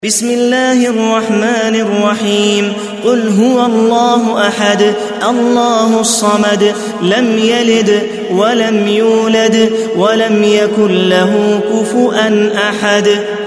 بسم الله الرحمن الرحيم قل هو الله أحد الله الصمد لم يلد ولم يولد ولم يكن له كفؤا أحد